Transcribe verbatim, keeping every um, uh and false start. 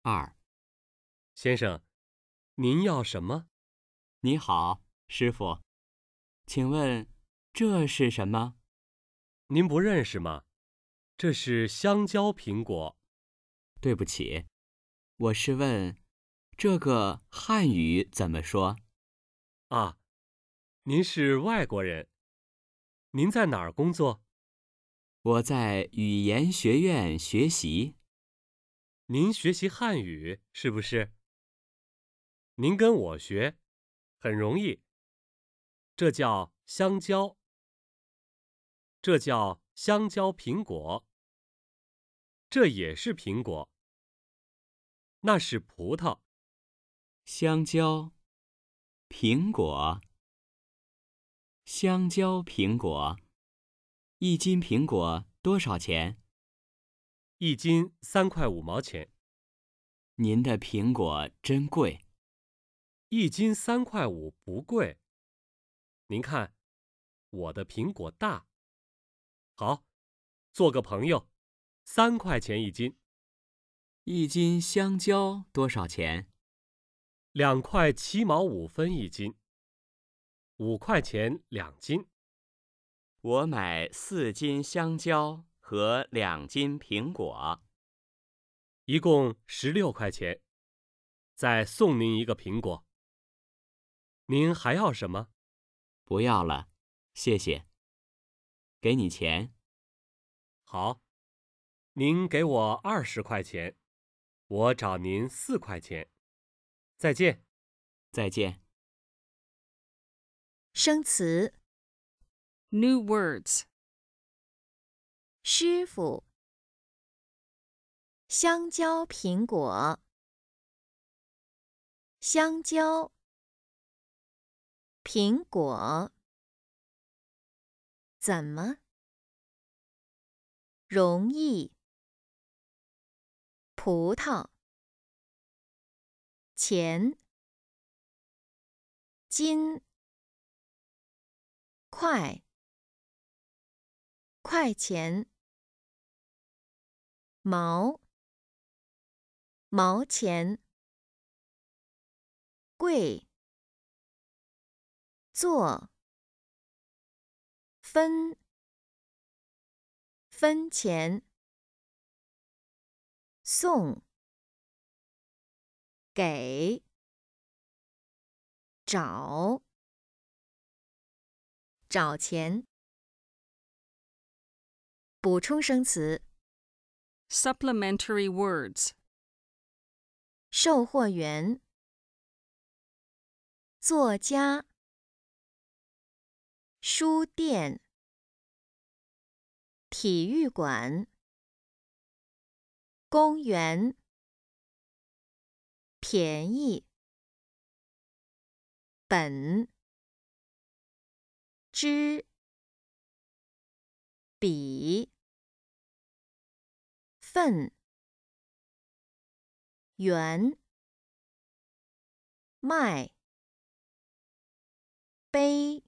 二， 先生，您要什么？ 你好，师傅，请问这是什么？ 您不认识吗？这是香蕉苹果。 对不起，我是问这个汉语怎么说？ 啊，您是外国人。您在哪儿工作？ 我在语言学院学习。 您学习汉语是不是？您跟我学，很容易。这叫香蕉，这叫香蕉苹果，这也是苹果，那是葡萄。 香蕉，苹果，香蕉苹果，一斤苹果多少钱？ 一斤三块五毛钱。 您的苹果真贵。 一斤三块五不贵。您看，我的苹果大。好，做个朋友，三块钱一斤。 一斤香蕉多少钱？ 两块七毛五分一斤，五块钱两斤。 我买四斤香蕉和两斤苹果。 一共十六块钱，再送您一个苹果。您还要什么？ 不要了，谢谢。给你钱。 好，您给我二十块钱，我找您四块钱。再见。 再见。 生词 New words. 师傅，香蕉苹果，香蕉，苹果，怎么？容易，葡萄，钱，斤，块，块钱，毛，毛钱，贵，做，分，分钱，送，给，找，找钱。补充生词 Supplementary words. 售货员，作家，书店，体育馆，公园，便宜，本，支，笔，份，圆，麦，杯。